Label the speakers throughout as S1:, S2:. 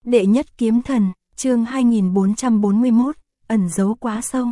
S1: Đệ nhất kiếm thần, chương 2441, ẩn giấu quá sâu.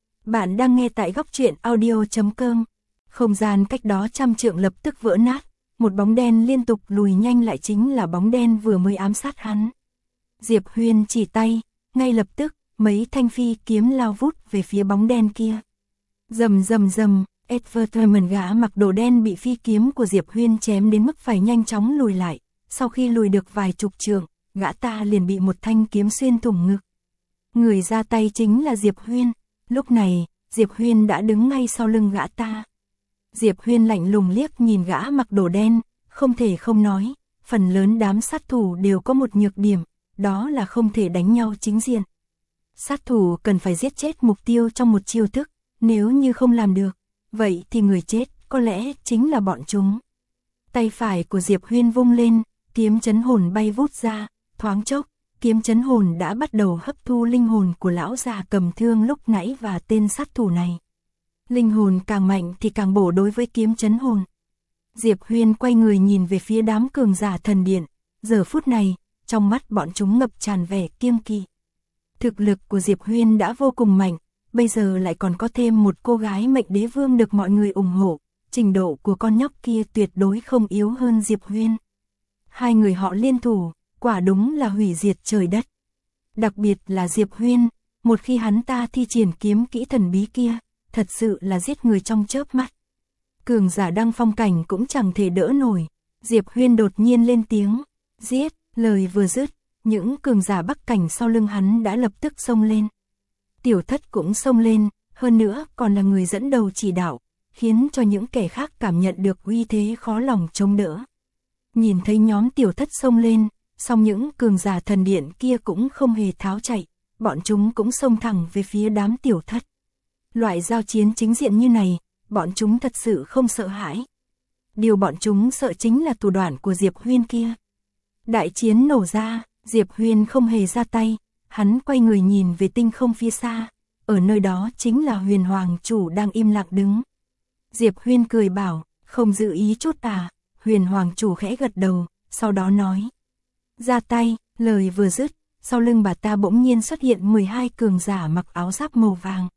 S1: Bạn đang nghe tại góc truyện audio.com. Không gian cách đó trăm trượng lập tức vỡ nát, một bóng đen liên tục lùi nhanh lại chính là bóng đen vừa mới ám sát hắn. Diệp Huyên chỉ tay, ngay lập tức, mấy thanh phi kiếm lao vút về phía bóng đen kia. Rầm rầm rầm, Edward gã mặc đồ đen bị phi kiếm của Diệp Huyên chém đến mức phải nhanh chóng lùi lại, sau khi lùi được vài chục trượng, gã ta liền bị một thanh kiếm xuyên thủng ngực. Người ra tay chính là Diệp Huyên, lúc này, Diệp Huyên đã đứng ngay sau lưng gã ta. Diệp Huyên lạnh lùng liếc nhìn gã mặc đồ đen, không thể không nói, phần lớn đám sát thủ đều có một nhược điểm, đó là không thể đánh nhau chính diện. Sát thủ cần phải giết chết mục tiêu trong một chiêu thức, nếu như không làm được, vậy thì người chết có lẽ chính là bọn chúng. Tay phải của Diệp Huyên vung lên, kiếm chấn hồn bay vút ra, thoáng chốc, kiếm chấn hồn đã bắt đầu hấp thu linh hồn của lão già cầm thương lúc nãy và tên sát thủ này. Linh hồn càng mạnh thì càng bổ đối với kiếm chấn hồn. Diệp Huyên quay người nhìn về phía đám cường giả thần điện, giờ phút này, trong mắt bọn chúng ngập tràn vẻ kiêng kỵ. Thực lực của Diệp Huyên đã vô cùng mạnh, bây giờ lại còn có thêm một cô gái mệnh đế vương được mọi người ủng hộ, trình độ của con nhóc kia tuyệt đối không yếu hơn Diệp Huyên. Hai người họ liên thủ, quả đúng là hủy diệt trời đất. Đặc biệt là Diệp Huyên, một khi hắn ta thi triển kiếm kỹ thần bí kia, thật sự là giết người trong chớp mắt. Cường giả đăng phong cảnh cũng chẳng thể đỡ nổi. Diệp Huyên đột nhiên lên tiếng, giết, lời vừa dứt, những cường giả bắc cảnh sau lưng hắn đã lập tức xông lên. Tiểu Thất cũng xông lên, hơn nữa còn là người dẫn đầu chỉ đạo, khiến cho những kẻ khác cảm nhận được uy thế khó lòng chống đỡ. Nhìn thấy nhóm Tiểu Thất xông lên, song những cường giả thần điện kia cũng không hề tháo chạy, bọn chúng cũng xông thẳng về phía đám Tiểu Thất. Loại giao chiến chính diện như này, bọn chúng thật sự không sợ hãi. Điều bọn chúng sợ chính là thủ đoạn của Diệp Huyên kia. Đại chiến nổ ra, Diệp Huyên không hề ra tay, hắn quay người nhìn về tinh không phía xa, ở nơi đó chính là Huyền Hoàng chủ đang im lặng đứng. Diệp Huyên cười bảo, không dự ý chút à, Huyền Hoàng chủ khẽ gật đầu, sau đó nói. Ra tay, lời vừa dứt, sau lưng bà ta bỗng nhiên xuất hiện 12 cường giả mặc áo giáp màu vàng.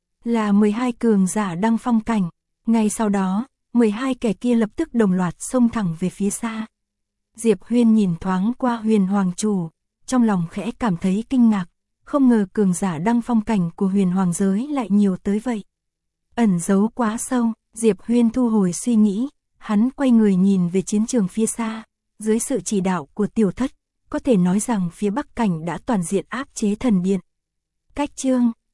S1: Là 12 cường giả đăng phong cảnh, ngay sau đó, 12 kẻ kia lập tức đồng loạt xông thẳng về phía xa. Diệp Huyên nhìn thoáng qua Huyền Hoàng chủ, trong lòng khẽ cảm thấy kinh ngạc, không ngờ cường giả đăng phong cảnh của Huyền Hoàng giới lại nhiều tới vậy. Ẩn giấu quá sâu, Diệp Huyên thu hồi suy nghĩ, hắn quay người nhìn về chiến trường phía xa, dưới sự chỉ đạo của Tiểu Thất, có thể nói rằng phía bắc cảnh đã toàn diện áp chế thần điện. Cách chương